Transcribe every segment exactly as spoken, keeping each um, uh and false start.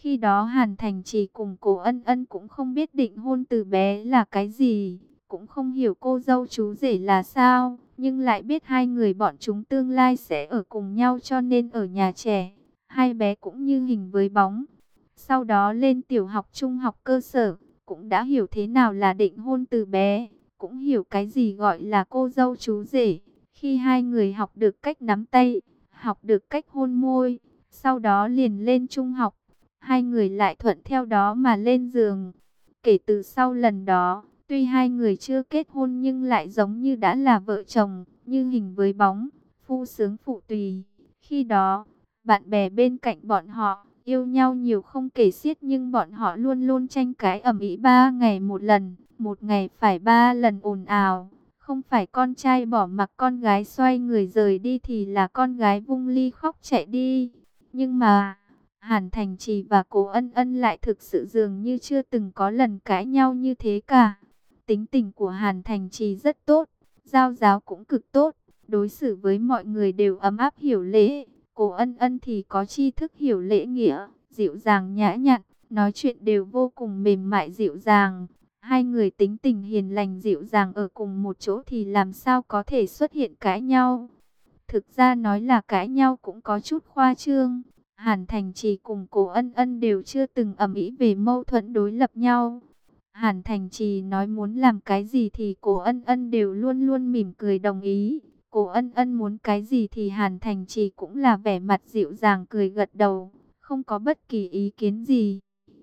Khi đó Hàn Thành Trì cùng Cố Ân Ân cũng không biết định hôn từ bé là cái gì, cũng không hiểu cô dâu chú rể là sao, nhưng lại biết hai người bọn chúng tương lai sẽ ở cùng nhau, cho nên ở nhà trẻ, hai bé cũng như hình với bóng. Sau đó lên tiểu học trung học cơ sở, cũng đã hiểu thế nào là định hôn từ bé, cũng hiểu cái gì gọi là cô dâu chú rể. Khi hai người học được cách nắm tay, học được cách hôn môi, sau đó liền lên trung học, hai người lại thuận theo đó mà lên giường. Kể từ sau lần đó, tuy hai người chưa kết hôn nhưng lại giống như đã là vợ chồng, như hình với bóng, phu sướng phụ tùy. Khi đó, bạn bè bên cạnh bọn họ yêu nhau nhiều không kể xiết, nhưng bọn họ luôn luôn tranh cãi ầm ĩ ba ngày một lần, một ngày phải ba lần ồn ào. Không phải con trai bỏ mặc con gái xoay người rời đi thì là con gái vung ly khóc chạy đi. Nhưng mà Hàn Thành Trì và Cố Ân Ân lại thực sự dường như chưa từng có lần cãi nhau như thế cả. Tính tình của Hàn Thành Trì rất tốt, giao giáo cũng cực tốt, đối xử với mọi người đều ấm áp hiểu lễ. Cố Ân Ân thì có tri thức hiểu lễ nghĩa, dịu dàng nhã nhặn, nói chuyện đều vô cùng mềm mại dịu dàng. Hai người tính tình hiền lành dịu dàng ở cùng một chỗ thì làm sao có thể xuất hiện cãi nhau. Thực ra nói là cãi nhau cũng có chút khoa trương. Hàn Thành Trì cùng Cố Ân Ân đều chưa từng ầm ĩ về mâu thuẫn đối lập nhau. Hàn Thành Trì nói muốn làm cái gì thì Cố Ân Ân đều luôn luôn mỉm cười đồng ý. Cố Ân Ân muốn cái gì thì Hàn Thành Trì cũng là vẻ mặt dịu dàng cười gật đầu, không có bất kỳ ý kiến gì.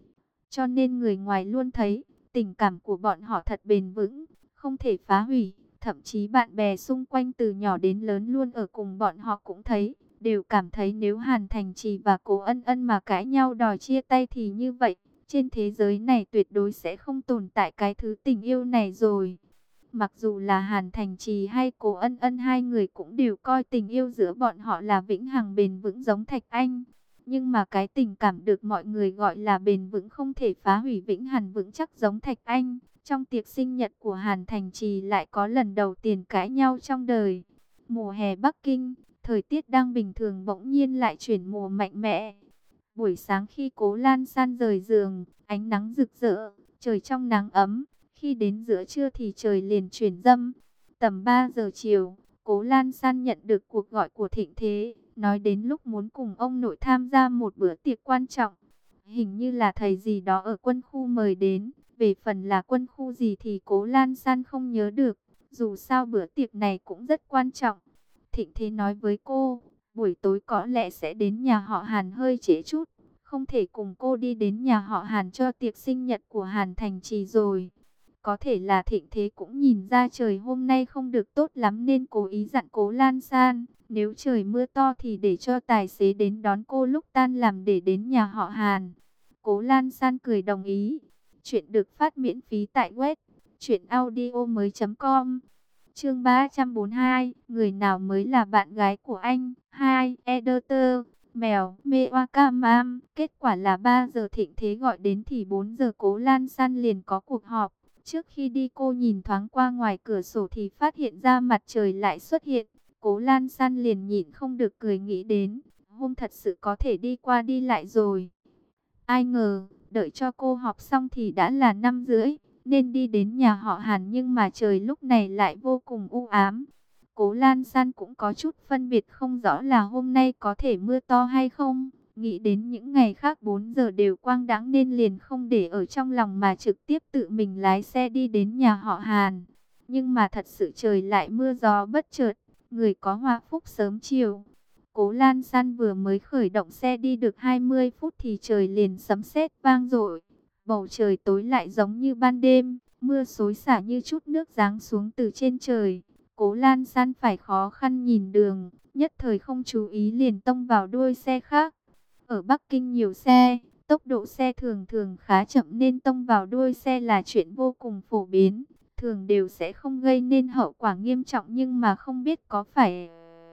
Cho nên người ngoài luôn thấy tình cảm của bọn họ thật bền vững, không thể phá hủy. Thậm chí bạn bè xung quanh từ nhỏ đến lớn luôn ở cùng bọn họ cũng thấy, đều cảm thấy nếu Hàn Thành Trì và Cố Ân Ân mà cãi nhau đòi chia tay thì như vậy, trên thế giới này tuyệt đối sẽ không tồn tại cái thứ tình yêu này rồi. Mặc dù là Hàn Thành Trì hay Cố Ân Ân, hai người cũng đều coi tình yêu giữa bọn họ là vĩnh hằng bền vững giống Thạch Anh. Nhưng mà cái tình cảm được mọi người gọi là bền vững không thể phá hủy vĩnh hằng vững chắc giống Thạch Anh. Trong tiệc sinh nhật của Hàn Thành Trì lại có lần đầu tiên cãi nhau trong đời. Mùa hè Bắc Kinh, thời tiết đang bình thường bỗng nhiên lại chuyển mùa mạnh mẽ. Buổi sáng khi Cố Lan San rời giường, ánh nắng rực rỡ, trời trong nắng ấm. Khi đến giữa trưa thì trời liền chuyển râm. Tầm ba giờ chiều, Cố Lan San nhận được cuộc gọi của Thịnh Thế, nói đến lúc muốn cùng ông nội tham gia một bữa tiệc quan trọng. Hình như là thầy gì đó ở quân khu mời đến. Về phần là quân khu gì thì Cố Lan San không nhớ được. Dù sao bữa tiệc này cũng rất quan trọng. Thịnh Thế nói với cô, buổi tối có lẽ sẽ đến nhà họ Hàn hơi trễ chút. Không thể cùng cô đi đến nhà họ Hàn cho tiệc sinh nhật của Hàn Thành Trì rồi. Có thể là Thịnh Thế cũng nhìn ra trời hôm nay không được tốt lắm nên cố ý dặn Cố Lan San, nếu trời mưa to thì để cho tài xế đến đón cô lúc tan làm để đến nhà họ Hàn. Cố Lan San cười đồng ý. Chuyện được phát miễn phí tại web truyện audio mới chấm com. Chương ba trăm bốn mươi hai, người nào mới là bạn gái của anh? hai. Editor, mèo, Mewakam. Kết quả là ba giờ Thịnh Thế gọi đến thì bốn giờ Cố Lan San liền có cuộc họp. Trước khi đi cô nhìn thoáng qua ngoài cửa sổ thì phát hiện ra mặt trời lại xuất hiện. Cố Lan San liền nhịn không được cười nghĩ đến, hôm thật sự có thể đi qua đi lại rồi. Ai ngờ, đợi cho cô họp xong thì đã là năm rưỡi, nên đi đến nhà họ Hàn nhưng mà trời lúc này lại vô cùng u ám. Cố Lan San cũng có chút phân biệt không rõ là hôm nay có thể mưa to hay không. Nghĩ đến những ngày khác bốn giờ đều quang đãng nên liền không để ở trong lòng mà trực tiếp tự mình lái xe đi đến nhà họ Hàn. Nhưng mà thật sự trời lại mưa gió bất chợt, người có hoa phúc sớm chiều. Cố Lan San vừa mới khởi động xe đi được hai mươi phút thì trời liền sấm sét vang dội. Bầu trời tối lại giống như ban đêm, mưa xối xả như chút nước giáng xuống từ trên trời. Cố Lan San phải khó khăn nhìn đường, nhất thời không chú ý liền tông vào đuôi xe khác. Ở Bắc Kinh nhiều xe, tốc độ xe thường thường khá chậm nên tông vào đuôi xe là chuyện vô cùng phổ biến. Thường đều sẽ không gây nên hậu quả nghiêm trọng nhưng mà không biết có phải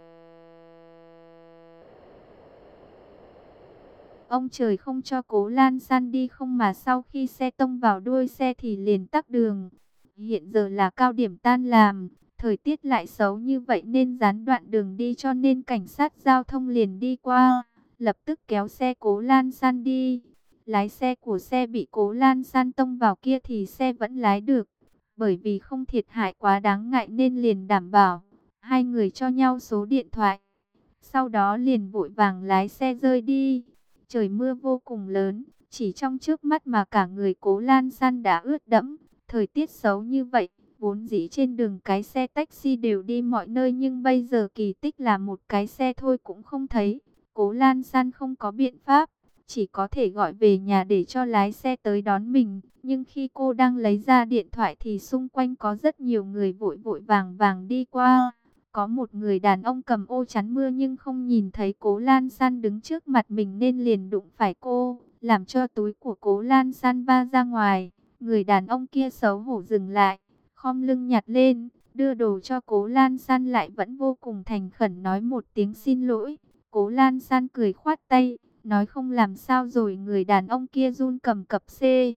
ông trời không cho Cố Lan San đi không mà sau khi xe tông vào đuôi xe thì liền tắc đường. Hiện giờ là cao điểm tan làm, thời tiết lại xấu như vậy nên gián đoạn đường đi cho nên cảnh sát giao thông liền đi qua, lập tức kéo xe Cố Lan San đi. Lái xe của xe bị Cố Lan San tông vào kia thì xe vẫn lái được. Bởi vì không thiệt hại quá đáng ngại nên liền đảm bảo. Hai người cho nhau số điện thoại. Sau đó liền vội vàng lái xe rơi đi. Trời mưa vô cùng lớn. Chỉ trong trước mắt mà cả người Cố Lan San đã ướt đẫm. Thời tiết xấu như vậy. Vốn dĩ trên đường cái xe taxi đều đi mọi nơi. Nhưng bây giờ kỳ tích là một cái xe thôi cũng không thấy. Cố Lan San không có biện pháp. Chỉ có thể gọi về nhà để cho lái xe tới đón mình. Nhưng khi cô đang lấy ra điện thoại thì xung quanh có rất nhiều người vội vội vàng vàng đi qua. Có một người đàn ông cầm ô chắn mưa nhưng không nhìn thấy Cố Lan San đứng trước mặt mình nên liền đụng phải cô, làm cho túi của Cố Lan San va ra ngoài. Người đàn ông kia xấu hổ dừng lại, khom lưng nhặt lên, đưa đồ cho Cố Lan San lại vẫn vô cùng thành khẩn nói một tiếng xin lỗi. Cố Lan San cười khoát tay, nói không làm sao rồi. Người đàn ông kia run cầm cập xe.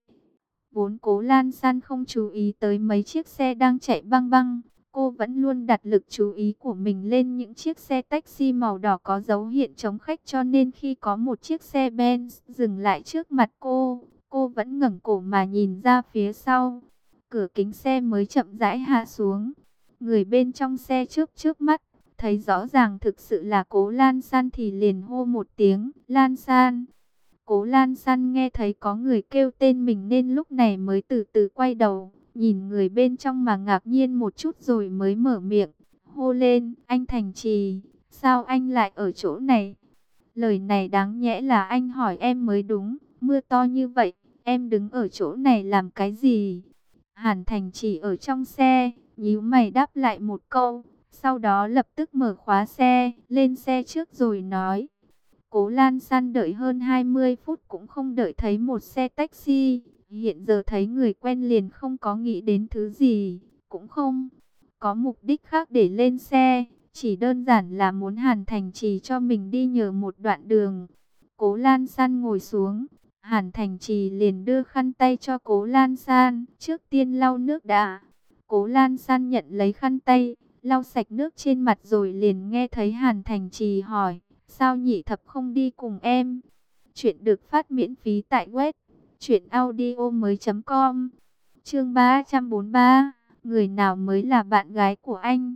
Vốn Cố Lan San không chú ý tới mấy chiếc xe đang chạy băng băng. Cô vẫn luôn đặt lực chú ý của mình lên những chiếc xe taxi màu đỏ có dấu hiện chống khách, cho nên khi có một chiếc xe Benz dừng lại trước mặt cô, cô vẫn ngẩng cổ mà nhìn ra phía sau. Cửa kính xe mới chậm rãi hạ xuống. Người bên trong xe trước trước mắt, thấy rõ ràng thực sự là Cố Lan San thì liền hô một tiếng, Lan San. Cố Lan San nghe thấy có người kêu tên mình nên lúc này mới từ từ quay đầu, nhìn người bên trong mà ngạc nhiên một chút rồi mới mở miệng, hô lên, anh Thành Trì, sao anh lại ở chỗ này? Lời này đáng nhẽ là anh hỏi em mới đúng, mưa to như vậy, em đứng ở chỗ này làm cái gì? Hàn Thành Trì ở trong xe, nhíu mày đáp lại một câu, sau đó lập tức mở khóa xe, lên xe trước rồi nói. Cố Lan San đợi hơn hai mươi phút cũng không đợi thấy một xe taxi. Hiện giờ thấy người quen liền không có nghĩ đến thứ gì, cũng không có mục đích khác để lên xe. Chỉ đơn giản là muốn Hàn Thành Trì cho mình đi nhờ một đoạn đường. Cố Lan San ngồi xuống, Hàn Thành Trì liền đưa khăn tay cho Cố Lan San. Trước tiên lau nước đã. Cố Lan San nhận lấy khăn tay, lau sạch nước trên mặt rồi liền nghe thấy Hàn Thành Trì hỏi. Sao Nhị Thập không đi cùng em? Chuyện được phát miễn phí tại web truyện audio mới chấm com. Chương ba trăm bốn mươi ba. Người nào mới là bạn gái của anh?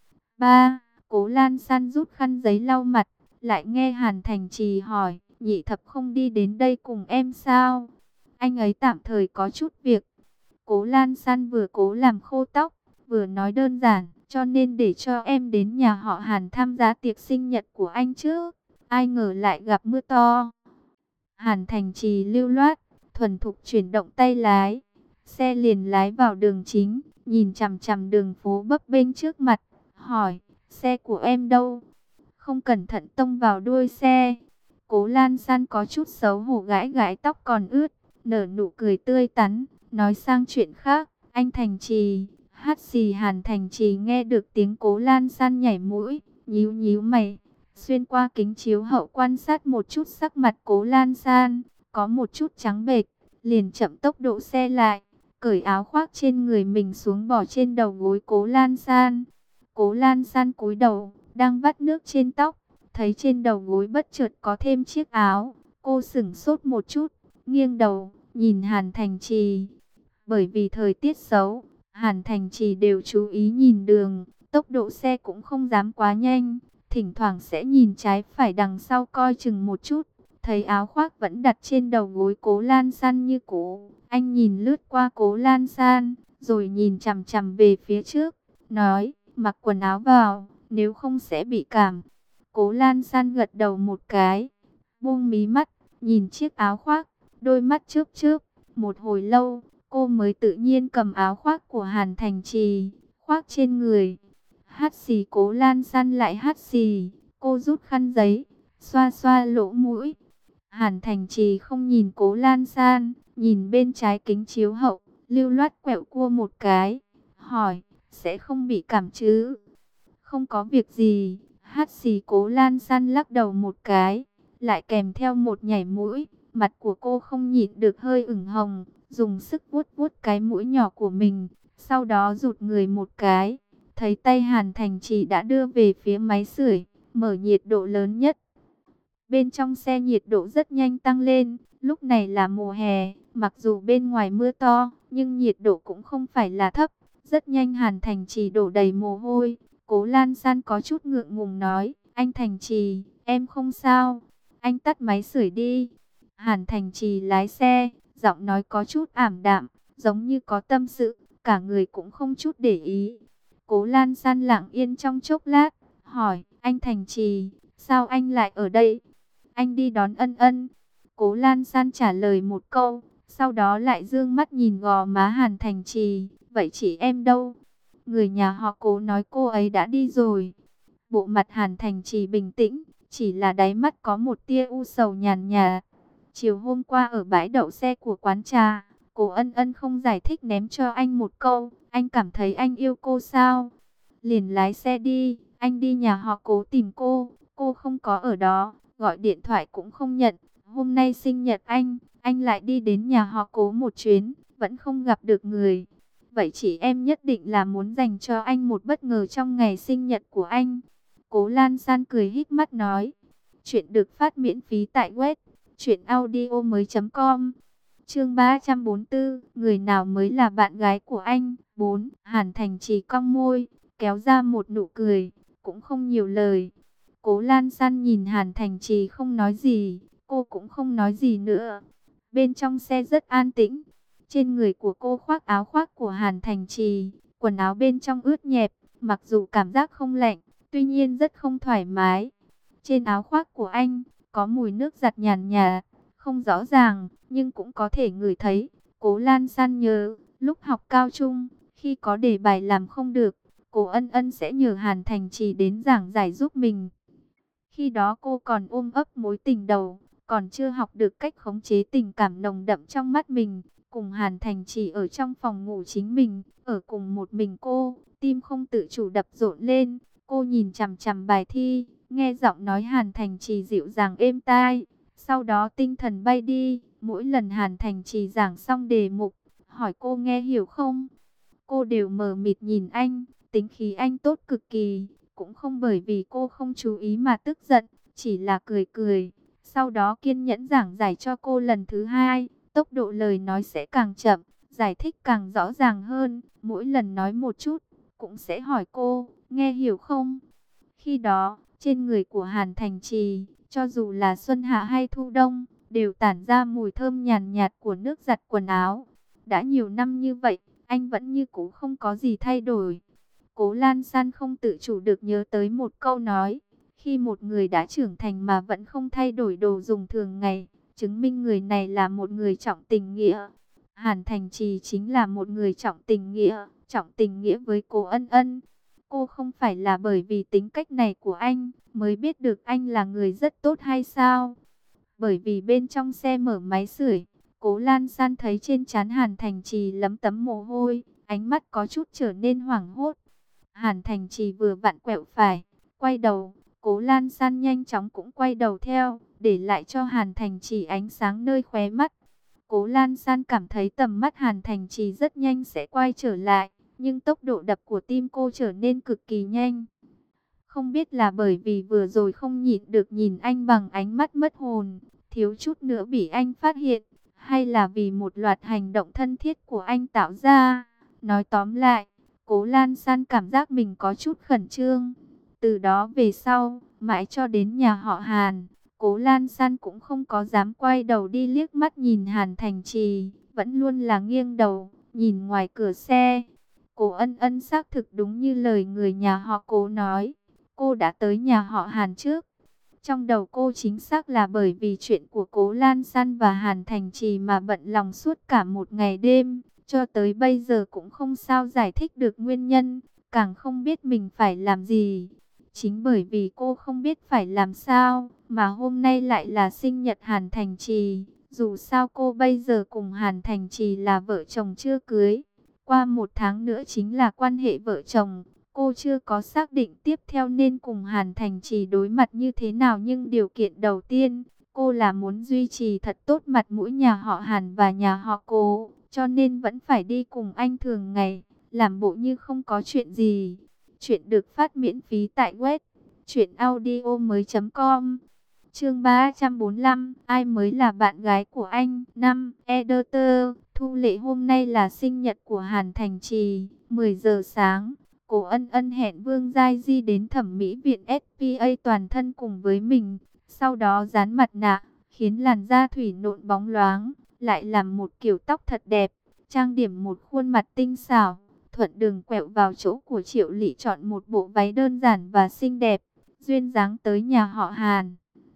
ba. Cố Lan San rút khăn giấy lau mặt, lại nghe Hàn Thành Trì hỏi, Nhị Thập không đi đến đây cùng em sao? Anh ấy tạm thời có chút việc. Cố Lan San vừa cố làm khô tóc, vừa nói đơn giản, cho nên để cho em đến nhà họ Hàn tham gia tiệc sinh nhật của anh trước. Ai ngờ lại gặp mưa to. Hàn Thành Trì lưu loát, thuần thục chuyển động tay lái. Xe liền lái vào đường chính, nhìn chằm chằm đường phố bấp bênh trước mặt. Hỏi, xe của em đâu? Không cẩn thận tông vào đuôi xe. Cố Lan San có chút xấu hổ gãi gãi tóc còn ướt, nở nụ cười tươi tắn, nói sang chuyện khác. Anh Thành Trì. Hát xì. Hàn Thành Trì nghe được tiếng Cố Lan San nhảy mũi, nhíu nhíu mày, xuyên qua kính chiếu hậu quan sát một chút sắc mặt Cố Lan San, có một chút trắng bệch, liền chậm tốc độ xe lại, cởi áo khoác trên người mình xuống bỏ trên đầu gối Cố Lan San. Cố Lan San cúi đầu, đang vắt nước trên tóc, thấy trên đầu gối bất chợt có thêm chiếc áo, cô sửng sốt một chút, nghiêng đầu, nhìn Hàn Thành Trì. Bởi vì thời tiết xấu, Hàn Thành Trì đều chú ý nhìn đường, tốc độ xe cũng không dám quá nhanh, thỉnh thoảng sẽ nhìn trái phải đằng sau coi chừng một chút. Thấy áo khoác vẫn đặt trên đầu gối Cố Lan San như cũ, anh nhìn lướt qua Cố Lan San, rồi nhìn chằm chằm về phía trước, nói, mặc quần áo vào, nếu không sẽ bị cảm. Cố Lan San gật đầu một cái, buông mí mắt, nhìn chiếc áo khoác, đôi mắt chớp chớp, một hồi lâu, cô mới tự nhiên cầm áo khoác của Hàn Thành Trì, khoác trên người. Hát xì. Cố Lan San lại hát xì, cô rút khăn giấy, xoa xoa lỗ mũi. Hàn Thành Trì không nhìn Cố Lan San, nhìn bên trái kính chiếu hậu, lưu loát quẹo cua một cái, hỏi, sẽ không bị cảm chứ? Không có việc gì. Hát xì. Cố Lan San lắc đầu một cái, lại kèm theo một nhảy mũi, mặt của cô không nhịn được hơi ửng hồng, dùng sức vuốt vuốt cái mũi nhỏ của mình, sau đó rụt người một cái, thấy tay Hàn Thành Trì đã đưa về phía máy sưởi, mở nhiệt độ lớn nhất. Bên trong xe nhiệt độ rất nhanh tăng lên, lúc này là mùa hè, mặc dù bên ngoài mưa to, nhưng nhiệt độ cũng không phải là thấp. Rất nhanh Hàn Thành Trì đổ đầy mồ hôi, Cố Lan San có chút ngượng ngùng nói, anh Thành Trì, em không sao, anh tắt máy sưởi đi. Hàn Thành Trì lái xe, giọng nói có chút ảm đạm, giống như có tâm sự, cả người cũng không chút để ý. Cố Lan San lặng yên trong chốc lát, hỏi, anh Thành Trì, sao anh lại ở đây? Anh đi đón Ân Ân. Cố Lan San trả lời một câu, sau đó lại dương mắt nhìn gò má Hàn Thành Trì, vậy chị em đâu? Người nhà họ Cố nói cô ấy đã đi rồi. Bộ mặt Hàn Thành Trì bình tĩnh, chỉ là đáy mắt có một tia u sầu nhàn nhạt. Chiều hôm qua ở bãi đậu xe của quán trà, Cố Ân Ân không giải thích ném cho anh một câu, anh cảm thấy anh yêu cô sao? Liền lái xe đi, anh đi nhà họ Cố tìm cô, cô không có ở đó, gọi điện thoại cũng không nhận. Hôm nay sinh nhật anh, anh lại đi đến nhà họ Cố một chuyến, vẫn không gặp được người. Vậy chị em nhất định là muốn dành cho anh một bất ngờ trong ngày sinh nhật của anh. Cố Lan San cười híp mắt nói. Chuyện được phát miễn phí tại web truyện audio mới chấm com. Chương ba trăm bốn mươi tư, người nào mới là bạn gái của anh? bốn. Hàn Thành Trì cong môi, kéo ra một nụ cười, cũng không nhiều lời. Cố Lan San nhìn Hàn Thành Trì không nói gì, cô cũng không nói gì nữa. Bên trong xe rất an tĩnh. Trên người của cô khoác áo khoác của Hàn Thành Trì, quần áo bên trong ướt nhẹp, mặc dù cảm giác không lạnh, tuy nhiên rất không thoải mái. Trên áo khoác của anh, có mùi nước giặt nhàn nhạt, không rõ ràng, nhưng cũng có thể ngửi thấy. Cố Lan San nhớ, lúc học cao trung, khi có đề bài làm không được, Cố Ân Ân sẽ nhờ Hàn Thành Trì đến giảng giải giúp mình. Khi đó cô còn ôm ấp mối tình đầu, còn chưa học được cách khống chế tình cảm nồng đậm trong mắt mình. Cùng Hàn Thành Trì ở trong phòng ngủ chính mình, ở cùng một mình cô, tim không tự chủ đập rộn lên. Cô nhìn chằm chằm bài thi, nghe giọng nói Hàn Thành Trì dịu dàng êm tai. Sau đó tinh thần bay đi, mỗi lần Hàn Thành Trì giảng xong đề mục, hỏi cô nghe hiểu không? Cô đều mờ mịt nhìn anh, tính khí anh tốt cực kỳ, cũng không bởi vì cô không chú ý mà tức giận, chỉ là cười cười. Sau đó kiên nhẫn giảng giải cho cô lần thứ hai, tốc độ lời nói sẽ càng chậm, giải thích càng rõ ràng hơn, mỗi lần nói một chút, cũng sẽ hỏi cô, nghe hiểu không? Khi đó, trên người của Hàn Thành Trì, cho dù là xuân hạ hay thu đông, đều tản ra mùi thơm nhàn nhạt của nước giặt quần áo. Đã nhiều năm như vậy, anh vẫn như cũ không có gì thay đổi. Cố Lan San không tự chủ được nhớ tới một câu nói, khi một người đã trưởng thành mà vẫn không thay đổi đồ dùng thường ngày, chứng minh người này là một người trọng tình nghĩa. Hàn Thành Trì chính là một người trọng tình nghĩa, trọng tình nghĩa với Cố Ân Ân. Cô không phải là bởi vì tính cách này của anh mới biết được anh là người rất tốt hay sao? Bởi vì bên trong xe mở máy sưởi, Cố Lan San thấy trên trán Hàn Thành Trì lấm tấm mồ hôi, ánh mắt có chút trở nên hoảng hốt. Hàn Thành Trì vừa vặn quẹo phải, quay đầu, Cố Lan San nhanh chóng cũng quay đầu theo, để lại cho Hàn Thành Trì ánh sáng nơi khóe mắt. Cố Lan San cảm thấy tầm mắt Hàn Thành Trì rất nhanh sẽ quay trở lại, nhưng tốc độ đập của tim cô trở nên cực kỳ nhanh. Không biết là bởi vì vừa rồi không nhịn được nhìn anh bằng ánh mắt mất hồn, thiếu chút nữa bị anh phát hiện, hay là vì một loạt hành động thân thiết của anh tạo ra. Nói tóm lại, Cố Lan San cảm giác mình có chút khẩn trương. Từ đó về sau, mãi cho đến nhà họ Hàn, Cố Lan San cũng không có dám quay đầu đi liếc mắt nhìn Hàn Thành Trì, vẫn luôn là nghiêng đầu, nhìn ngoài cửa xe. Cố Ân Ân xác thực đúng như lời người nhà họ Cố nói, cô đã tới nhà họ Hàn trước. Trong đầu cô chính xác là bởi vì chuyện của Cố Lan San và Hàn Thành Trì mà bận lòng suốt cả một ngày đêm, cho tới bây giờ cũng không sao giải thích được nguyên nhân, càng không biết mình phải làm gì. Chính bởi vì cô không biết phải làm sao, mà hôm nay lại là sinh nhật Hàn Thành Trì. Dù sao cô bây giờ cùng Hàn Thành Trì là vợ chồng chưa cưới. Qua một tháng nữa chính là quan hệ vợ chồng. Cô chưa có xác định tiếp theo nên cùng Hàn Thành Trì đối mặt như thế nào. Nhưng điều kiện đầu tiên, cô là muốn duy trì thật tốt mặt mũi nhà họ Hàn và nhà họ Cố. Cho nên vẫn phải đi cùng anh thường ngày, làm bộ như không có chuyện gì. Chuyện được phát miễn phí tại web truyện audio mới chấm com. Chương ba trăm bốn mươi lăm, ai mới là bạn gái của anh? Năm, Editor, Thu Lệ hôm nay là sinh nhật của Hàn Thành Trì, mười giờ sáng. Cô Ân Ân hẹn Vương Giai Di đến thẩm mỹ viện ét pê a toàn thân cùng với mình. Sau đó dán mặt nạ, khiến làn da thủy nộn bóng loáng, lại làm một kiểu tóc thật đẹp, trang điểm một khuôn mặt tinh xảo. Thuận đường quẹo vào chỗ của Triệu Lị chọn một bộ váy đơn giản và xinh đẹp, duyên dáng tới nhà họ Hàn.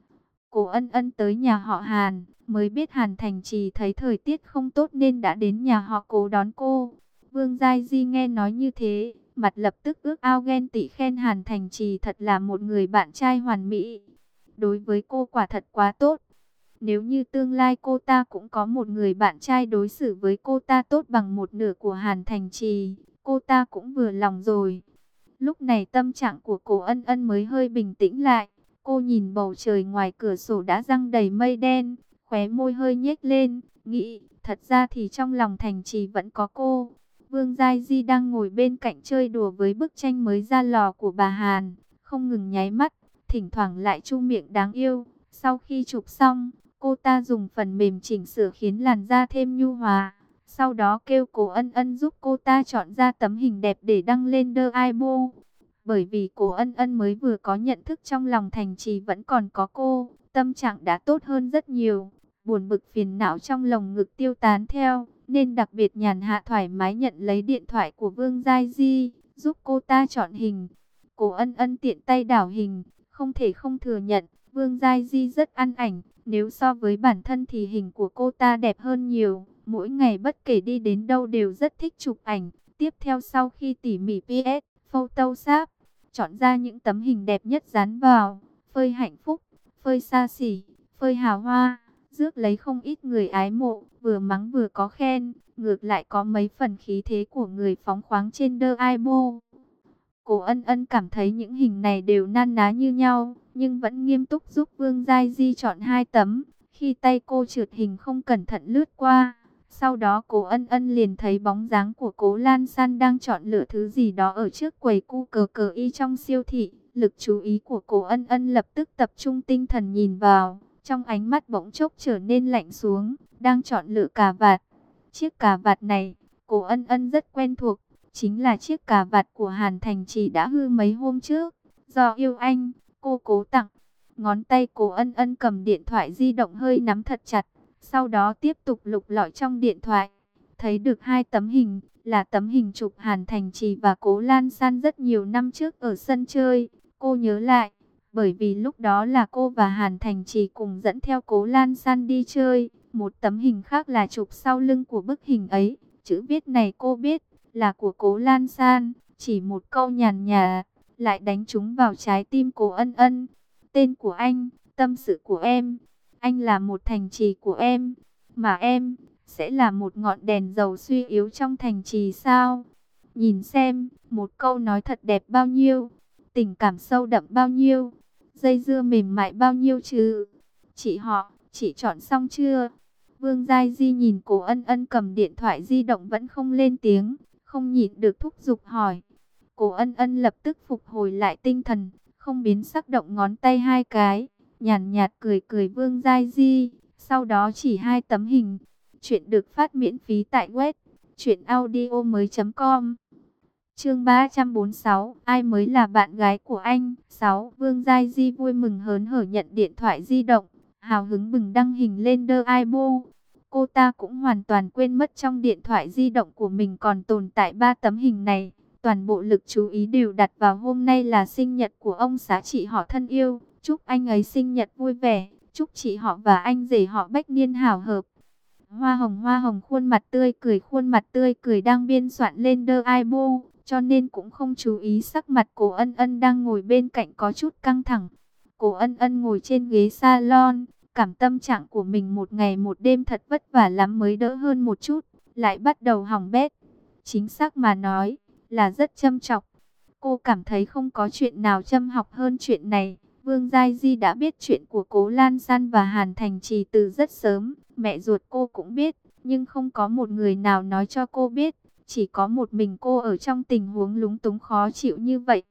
Cô Ân Ân tới nhà họ Hàn, mới biết Hàn Thành Trì thấy thời tiết không tốt nên đã đến nhà họ Cố đón cô. Vương Giai Di nghe nói như thế, mặt lập tức ước ao ghen tị, khen Hàn Thành Trì thật là một người bạn trai hoàn mỹ. Đối với cô quả thật quá tốt. Nếu như tương lai cô ta cũng có một người bạn trai đối xử với cô ta tốt bằng một nửa của Hàn Thành Trì, cô ta cũng vừa lòng rồi. Lúc này tâm trạng của cô Ân Ân mới hơi bình tĩnh lại. Cô nhìn bầu trời ngoài cửa sổ đã giăng đầy mây đen, khóe môi hơi nhếch lên, nghĩ, thật ra thì trong lòng Thành Trì vẫn có cô. Vương Giai Di đang ngồi bên cạnh chơi đùa với bức tranh mới ra lò của bà Hàn, không ngừng nháy mắt, thỉnh thoảng lại chu miệng đáng yêu. Sau khi chụp xong, cô ta dùng phần mềm chỉnh sửa khiến làn da thêm nhu hòa. Sau đó kêu cô Ân Ân giúp cô ta chọn ra tấm hình đẹp để đăng lên The Weibo. Bởi vì cô Ân Ân mới vừa có nhận thức trong lòng Thành Trì vẫn còn có cô, tâm trạng đã tốt hơn rất nhiều. Buồn bực phiền não trong lồng ngực tiêu tán theo, nên đặc biệt nhàn hạ thoải mái nhận lấy điện thoại của Vương Giai Di, giúp cô ta chọn hình. Cô Ân Ân tiện tay đảo hình, không thể không thừa nhận, Vương Giai Di rất ăn ảnh. Nếu so với bản thân thì hình của cô ta đẹp hơn nhiều. Mỗi ngày bất kể đi đến đâu đều rất thích chụp ảnh. Tiếp theo sau khi tỉ mỉ pê ét, Photoshop, chọn ra những tấm hình đẹp nhất dán vào, phơi hạnh phúc, phơi xa xỉ, phơi hào hoa, rước lấy không ít người ái mộ, vừa mắng vừa có khen, ngược lại có mấy phần khí thế của người phóng khoáng trên The Weibo. Cô Ân Ân cảm thấy những hình này đều nan ná như nhau, nhưng vẫn nghiêm túc giúp Vương Giai Di chọn hai tấm. Khi tay cô trượt hình không cẩn thận lướt qua, sau đó cô Ân Ân liền thấy bóng dáng của Cố Lan San đang chọn lựa thứ gì đó ở trước quầy cu cờ cờ y trong siêu thị. Lực chú ý của cô Ân Ân lập tức tập trung tinh thần nhìn vào, trong ánh mắt bỗng chốc trở nên lạnh xuống, đang chọn lựa cà vạt. Chiếc cà vạt này, cô Ân Ân rất quen thuộc, chính là chiếc cà vạt của Hàn Thành Trì đã hư mấy hôm trước, do yêu anh, cô cố tặng. Ngón tay cô Ân Ân cầm điện thoại di động hơi nắm thật chặt, sau đó tiếp tục lục lọi trong điện thoại. Thấy được hai tấm hình, là tấm hình chụp Hàn Thành Trì và Cố Lan San rất nhiều năm trước ở sân chơi. Cô nhớ lại, bởi vì lúc đó là cô và Hàn Thành Trì cùng dẫn theo Cố Lan San đi chơi. Một tấm hình khác là chụp sau lưng của bức hình ấy. Chữ viết này cô biết, là của Cố Lan San. Chỉ một câu nhàn nhạt, lại đánh trúng vào trái tim cô Ân Ân. Tên của anh, tâm sự của em. Anh là một Thành Trì của em, mà em sẽ là một ngọn đèn dầu suy yếu trong Thành Trì sao? Nhìn xem, một câu nói thật đẹp bao nhiêu, tình cảm sâu đậm bao nhiêu, dây dưa mềm mại bao nhiêu chứ. Chị họ, chị chọn xong chưa? Vương Giai Di nhìn cô Ân Ân cầm điện thoại di động vẫn không lên tiếng, không nhịn được thúc giục hỏi. Cô Ân Ân lập tức phục hồi lại tinh thần, không biến sắc động ngón tay hai cái, nhàn nhạt cười cười Vương Giai Di, sau đó chỉ hai tấm hình. Chuyện được phát miễn phí tại web truyện audio mới chấm com. Chương ba trăm bốn mươi sáu, ai mới là bạn gái của anh? sáu. Vương Giai Di vui mừng hớn hở nhận điện thoại di động, hào hứng bừng đăng hình lên The Weibo. Cô ta cũng hoàn toàn quên mất trong điện thoại di động của mình còn tồn tại ba tấm hình này. Toàn bộ lực chú ý đều đặt vào hôm nay là sinh nhật của ông xã chị họ thân yêu. Chúc anh ấy sinh nhật vui vẻ, chúc chị họ và anh rể họ bách niên hảo hợp. Hoa hồng hoa hồng khuôn mặt tươi cười khuôn mặt tươi cười đang biên soạn lên The Weibo, cho nên cũng không chú ý sắc mặt cô Ân Ân đang ngồi bên cạnh có chút căng thẳng. Cô Ân Ân ngồi trên ghế salon, cảm tâm trạng của mình một ngày một đêm thật vất vả lắm mới đỡ hơn một chút, lại bắt đầu hỏng bét. Chính xác mà nói, là rất châm chọc. Cô cảm thấy không có chuyện nào châm học hơn chuyện này. Vương Giai Di đã biết chuyện của Cố Lan San và Hàn Thành Trì từ rất sớm. Mẹ ruột cô cũng biết, nhưng không có một người nào nói cho cô biết. Chỉ có một mình cô ở trong tình huống lúng túng khó chịu như vậy.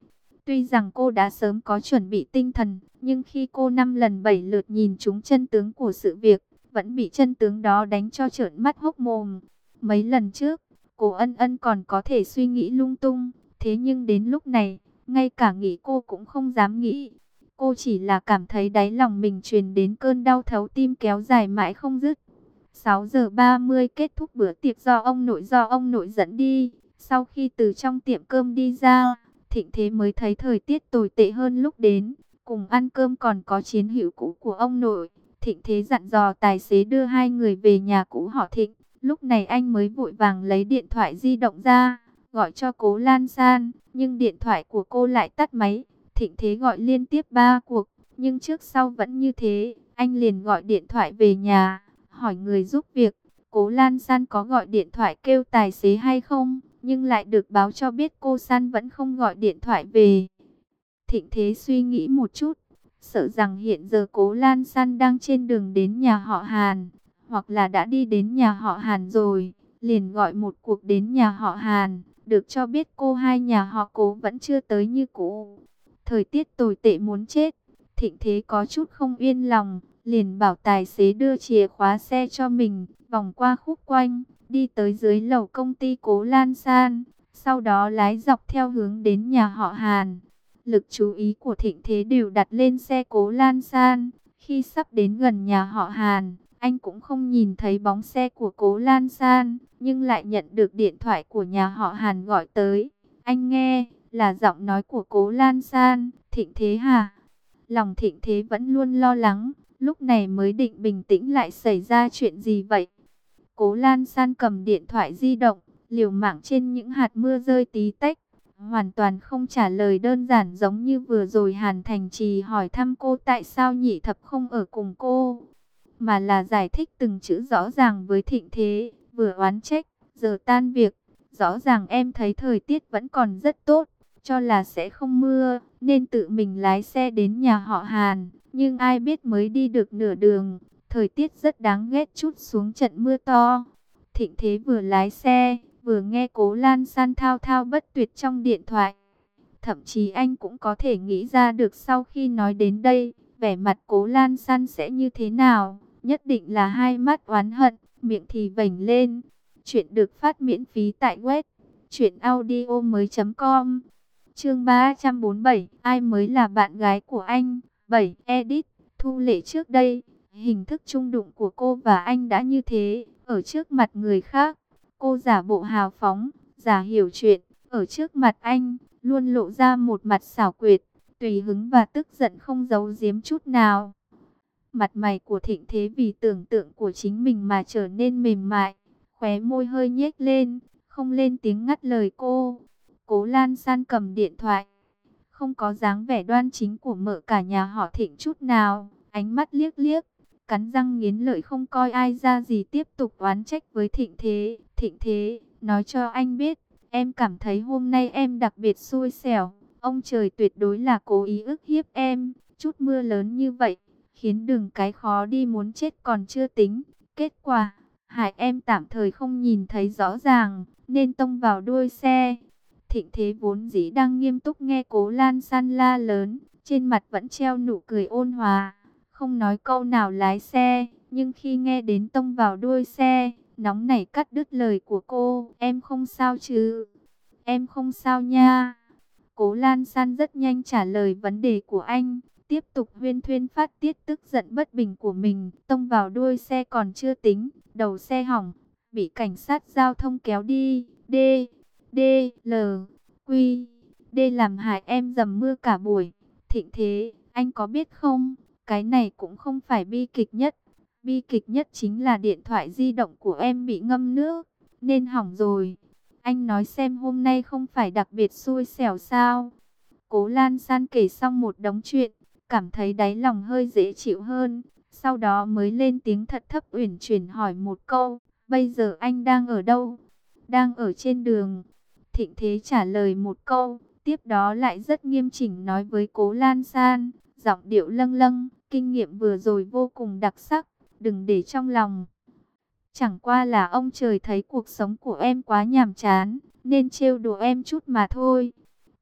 Tuy rằng cô đã sớm có chuẩn bị tinh thần, nhưng khi cô năm lần bảy lượt nhìn trúng chân tướng của sự việc, vẫn bị chân tướng đó đánh cho trợn mắt hốc mồm. Mấy lần trước, cô Ân Ân còn có thể suy nghĩ lung tung, thế nhưng đến lúc này, ngay cả nghĩ cô cũng không dám nghĩ. Cô chỉ là cảm thấy đáy lòng mình truyền đến cơn đau thấu tim kéo dài mãi không dứt. sáu giờ ba mươi kết thúc bữa tiệc do ông nội do ông nội dẫn đi. Sau khi từ trong tiệm cơm đi ra, Thịnh Thế mới thấy thời tiết tồi tệ hơn lúc đến. Cùng ăn cơm còn có chiến hữu cũ của ông nội. Thịnh Thế dặn dò tài xế đưa hai người về nhà cũ họ Thịnh. Lúc này anh mới vội vàng lấy điện thoại di động ra, gọi cho Cố Lan San, nhưng điện thoại của cô lại tắt máy. Thịnh Thế gọi liên tiếp ba cuộc, nhưng trước sau vẫn như thế. Anh liền gọi điện thoại về nhà, hỏi người giúp việc, Cố Lan San có gọi điện thoại kêu tài xế hay không, nhưng lại được báo cho biết cô San vẫn không gọi điện thoại về. Thịnh Thế suy nghĩ một chút, sợ rằng hiện giờ Cố Lan San đang trên đường đến nhà họ Hàn, hoặc là đã đi đến nhà họ Hàn rồi, liền gọi một cuộc đến nhà họ Hàn, được cho biết cô hai nhà họ Cố vẫn chưa tới như cũ. Thời tiết tồi tệ muốn chết, Thịnh Thế có chút không yên lòng, liền bảo tài xế đưa chìa khóa xe cho mình, vòng qua khúc quanh, đi tới dưới lầu công ty Cố Lan San, sau đó lái dọc theo hướng đến nhà họ Hàn. Lực chú ý của Thịnh Thế đều đặt lên xe Cố Lan San. Khi sắp đến gần nhà họ Hàn, anh cũng không nhìn thấy bóng xe của Cố Lan San, nhưng lại nhận được điện thoại của nhà họ Hàn gọi tới. Anh nghe là giọng nói của Cố Lan San. Thịnh Thế hả? Lòng Thịnh Thế vẫn luôn lo lắng, lúc này mới định bình tĩnh lại xảy ra chuyện gì vậy. Cố Lan San cầm điện thoại di động, liều mạng trên những hạt mưa rơi tí tách, hoàn toàn không trả lời đơn giản giống như vừa rồi Hàn Thành Trì hỏi thăm cô tại sao Nhị Thập không ở cùng cô, mà là giải thích từng chữ rõ ràng với Thịnh Thế, vừa oán trách, giờ tan việc, rõ ràng em thấy thời tiết vẫn còn rất tốt, cho là sẽ không mưa, nên tự mình lái xe đến nhà họ Hàn, nhưng ai biết mới đi được nửa đường, thời tiết rất đáng ghét chút xuống trận mưa to. Thịnh Thế vừa lái xe, vừa nghe Cố Lan San thao thao bất tuyệt trong điện thoại. Thậm chí anh cũng có thể nghĩ ra được sau khi nói đến đây, vẻ mặt Cố Lan San sẽ như thế nào. Nhất định là hai mắt oán hận, miệng thì vểnh lên. Chuyện được phát miễn phí tại web truyện audio mới chấm com. Chương ba trăm bốn mươi bảy, ai mới là bạn gái của anh? bảy. Edit, Thu Lệ trước đây, hình thức chung đụng của cô và anh đã như thế, ở trước mặt người khác, cô giả bộ hào phóng, giả hiểu chuyện, ở trước mặt anh, luôn lộ ra một mặt xảo quyệt, tùy hứng và tức giận không giấu giếm chút nào. Mặt mày của Thịnh Thế vì tưởng tượng của chính mình mà trở nên mềm mại, khóe môi hơi nhếch lên, không lên tiếng ngắt lời cô. Cố Lan San cầm điện thoại, không có dáng vẻ đoan chính của mợ cả nhà họ Thịnh chút nào, ánh mắt liếc liếc, cắn răng nghiến lợi không coi ai ra gì, tiếp tục oán trách với Thịnh Thế. Thịnh Thế, nói cho anh biết, em cảm thấy hôm nay em đặc biệt xui xẻo, ông trời tuyệt đối là cố ý ức hiếp em, chút mưa lớn như vậy, khiến đường cái khó đi muốn chết còn chưa tính, kết quả, hại em tạm thời không nhìn thấy rõ ràng, nên tông vào đuôi xe. Thịnh Thế vốn dĩ đang nghiêm túc nghe Cố Lan San la lớn, trên mặt vẫn treo nụ cười ôn hòa, không nói câu nào lái xe, nhưng khi nghe đến tông vào đuôi xe, nóng nảy cắt đứt lời của cô. Em không sao chứ? Em không sao nha. Cố Lan San rất nhanh trả lời vấn đề của anh, tiếp tục huyên thuyên phát tiết tức giận bất bình của mình. Tông vào đuôi xe còn chưa tính, đầu xe hỏng, bị cảnh sát giao thông kéo đi. D, D, L, Quy, D làm hại em dầm mưa cả buổi. Thịnh Thế, anh có biết không, cái này cũng không phải bi kịch nhất. Bi kịch nhất chính là điện thoại di động của em bị ngâm nước, nên hỏng rồi. Anh nói xem hôm nay không phải đặc biệt xui xẻo sao? Cố Lan San kể xong một đống chuyện, cảm thấy đáy lòng hơi dễ chịu hơn. Sau đó mới lên tiếng thật thấp uyển chuyển hỏi một câu, bây giờ anh đang ở đâu? Đang ở trên đường. Thịnh Thế trả lời một câu, tiếp đó lại rất nghiêm chỉnh nói với Cố Lan San, giọng điệu lâng lâng, kinh nghiệm vừa rồi vô cùng đặc sắc, đừng để trong lòng. Chẳng qua là ông trời thấy cuộc sống của em quá nhàm chán, nên trêu đùa em chút mà thôi.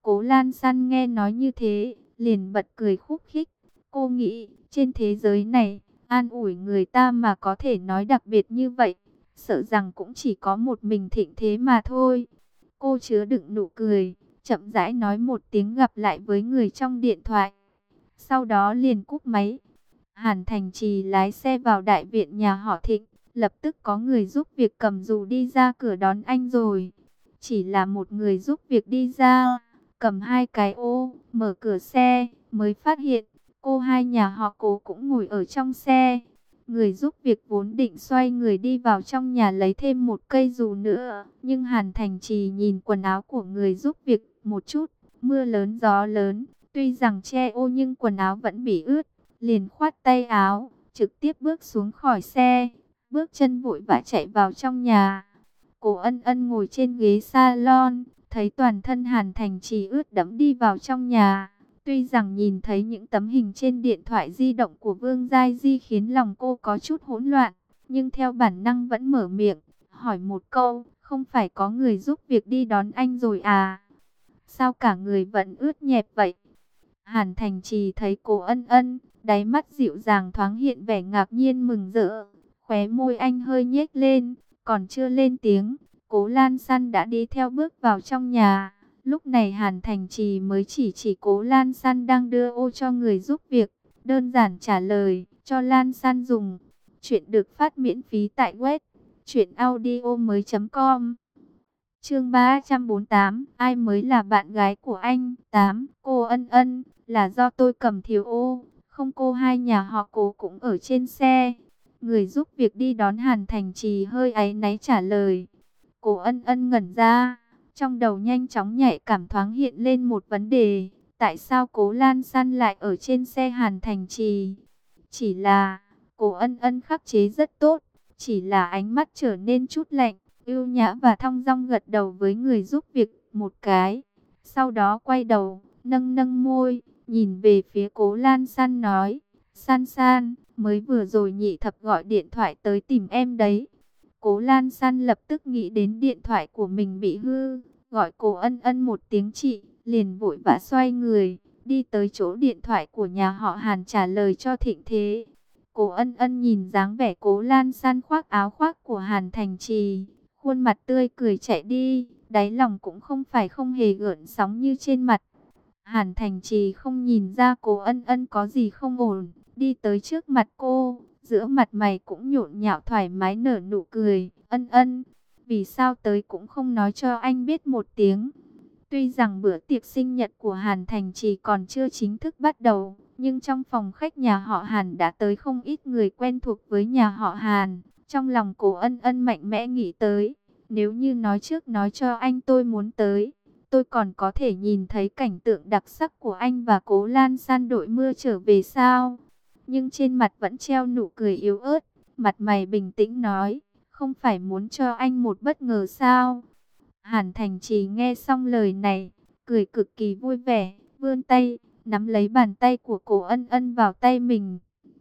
Cố Lan San nghe nói như thế, liền bật cười khúc khích. Cô nghĩ, trên thế giới này, an ủi người ta mà có thể nói đặc biệt như vậy, sợ rằng cũng chỉ có một mình Thịnh Thế mà thôi. Cô chứa đựng nụ cười, chậm rãi nói một tiếng gặp lại với người trong điện thoại. Sau đó liền cúp máy. Hàn Thành Trì lái xe vào đại viện nhà họ Thịnh, lập tức có người giúp việc cầm dù đi ra cửa đón anh rồi. Chỉ là một người giúp việc đi ra, cầm hai cái ô, mở cửa xe, mới phát hiện, cô hai nhà họ Cố cũng ngồi ở trong xe. Người giúp việc vốn định xoay người đi vào trong nhà lấy thêm một cây dù nữa, nhưng Hàn Thành Trì nhìn quần áo của người giúp việc một chút, mưa lớn gió lớn, tuy rằng che ô nhưng quần áo vẫn bị ướt, liền khoát tay áo, trực tiếp bước xuống khỏi xe, bước chân vội vã chạy vào trong nhà. Cố Ân Ân ngồi trên ghế salon, thấy toàn thân Hàn Thành Trì ướt đẫm đi vào trong nhà. Tuy rằng nhìn thấy những tấm hình trên điện thoại di động của Vương Giai Di khiến lòng cô có chút hỗn loạn, nhưng theo bản năng vẫn mở miệng, hỏi một câu, không phải có người giúp việc đi đón anh rồi à? Sao cả người vẫn ướt nhẹp vậy? Hàn Thành Trì thấy Cố Ân Ân, đáy mắt dịu dàng thoáng hiện vẻ ngạc nhiên mừng rỡ, khóe môi anh hơi nhếch lên, còn chưa lên tiếng, Cố Lan San đã đi theo bước vào trong nhà. Lúc này Hàn Thành Trì mới chỉ chỉ Cố Lan San đang đưa ô cho người giúp việc, đơn giản trả lời, cho Lan San dùng. Chuyện được phát miễn phí tại web truyện audio mới chấm com. Chương ba trăm bốn mươi tám, ai mới là bạn gái của anh? tám. Cô Ân Ân, là do tôi cầm thiếu ô, không cô hai nhà họ Cố cũng ở trên xe. Người giúp việc đi đón Hàn Thành Trì hơi áy náy trả lời. Cô Ân Ân ngẩn ra, trong đầu nhanh chóng nhạy cảm thoáng hiện lên một vấn đề, tại sao Cố Lan San lại ở trên xe Hàn Thành Trì? Chỉ là, Cố Ân Ân khắc chế rất tốt, chỉ là ánh mắt trở nên chút lạnh, ưu nhã và thong dong gật đầu với người giúp việc một cái. Sau đó quay đầu, nâng nâng môi, nhìn về phía Cố Lan San nói, San San, mới vừa rồi nhị thập gọi điện thoại tới tìm em đấy. Cố Lan San lập tức nghĩ đến điện thoại của mình bị hư, gọi Cố Ân Ân một tiếng chị, liền vội vã xoay người, đi tới chỗ điện thoại của nhà họ Hàn trả lời cho Thịnh Thế. Cố Ân Ân nhìn dáng vẻ Cố Lan San khoác áo khoác của Hàn Thành Trì, khuôn mặt tươi cười chạy đi, đáy lòng cũng không phải không hề gợn sóng như trên mặt. Hàn Thành Trì không nhìn ra Cố Ân Ân có gì không ổn, đi tới trước mặt cô, giữa mặt mày cũng nhộn nhạo thoải mái nở nụ cười. Ân Ân, vì sao tới cũng không nói cho anh biết một tiếng? Tuy rằng bữa tiệc sinh nhật của Hàn Thành Trì còn chưa chính thức bắt đầu, nhưng trong phòng khách nhà họ Hàn đã tới không ít người quen thuộc với nhà họ Hàn. Trong lòng Cố Ân Ân mạnh mẽ nghĩ tới, nếu như nói trước nói cho anh tôi muốn tới, tôi còn có thể nhìn thấy cảnh tượng đặc sắc của anh và Cố Lan San đội mưa trở về sao? Nhưng trên mặt vẫn treo nụ cười yếu ớt, mặt mày bình tĩnh nói, không phải muốn cho anh một bất ngờ sao? Hàn Thành Trì nghe xong lời này, cười cực kỳ vui vẻ, vươn tay, nắm lấy bàn tay của Cố Ân Ân vào tay mình.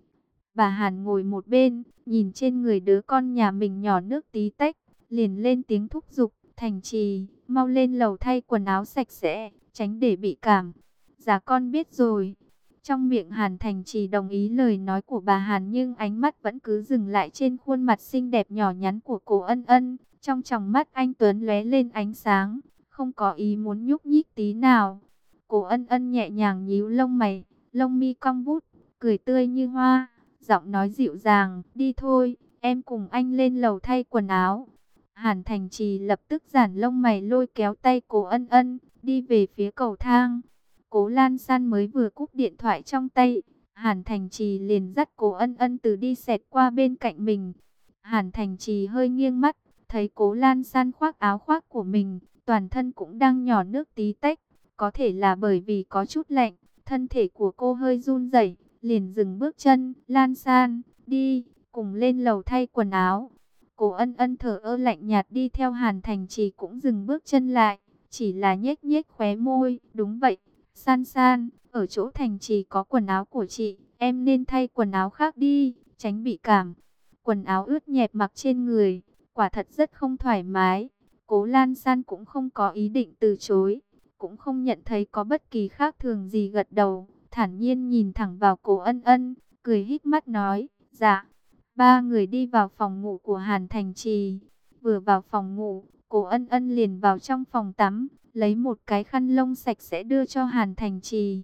Bà Hàn ngồi một bên, nhìn trên người đứa con nhà mình nhỏ nước tí tách, liền lên tiếng thúc giục, Thành Trì, mau lên lầu thay quần áo sạch sẽ, tránh để bị cảm. Dạ con biết rồi. Trong miệng Hàn Thành Trì đồng ý lời nói của bà Hàn, nhưng ánh mắt vẫn cứ dừng lại trên khuôn mặt xinh đẹp nhỏ nhắn của Cố Ân Ân. Trong tròng mắt anh Tuấn lóe lên ánh sáng, không có ý muốn nhúc nhích tí nào. Cố Ân Ân nhẹ nhàng nhíu lông mày, lông mi cong vút, cười tươi như hoa, giọng nói dịu dàng, đi thôi, em cùng anh lên lầu thay quần áo. Hàn Thành Trì lập tức giãn lông mày lôi kéo tay Cố Ân Ân, đi về phía cầu thang. Cố Lan San mới vừa cúp điện thoại trong tay, Hàn Thành Trì liền dắt Cố Ân Ân từ đi xẹt qua bên cạnh mình. Hàn Thành Trì hơi nghiêng mắt, thấy Cố Lan San khoác áo khoác của mình, toàn thân cũng đang nhỏ nước tí tách. Có thể là bởi vì có chút lạnh, thân thể của cô hơi run rẩy, liền dừng bước chân. Lan San, đi, cùng lên lầu thay quần áo. Cố Ân Ân thở ơ lạnh nhạt đi theo Hàn Thành Trì cũng dừng bước chân lại, chỉ là nhếch nhếch khóe môi. Đúng vậy, San San, ở chỗ Thành Trì có quần áo của chị, em nên thay quần áo khác đi, tránh bị cảm. Quần áo ướt nhẹp mặc trên người, quả thật rất không thoải mái. Cố Lan San cũng không có ý định từ chối. cũng không nhận thấy có bất kỳ khác thường gì, gật đầu, thản nhiên nhìn thẳng vào Cố Ân Ân, cười híp mắt nói, dạ. Ba người đi vào phòng ngủ của Hàn Thành Trì. Vừa vào phòng ngủ, Cố Ân Ân liền vào trong phòng tắm, lấy một cái khăn lông sạch sẽ đưa cho Hàn Thành Trì.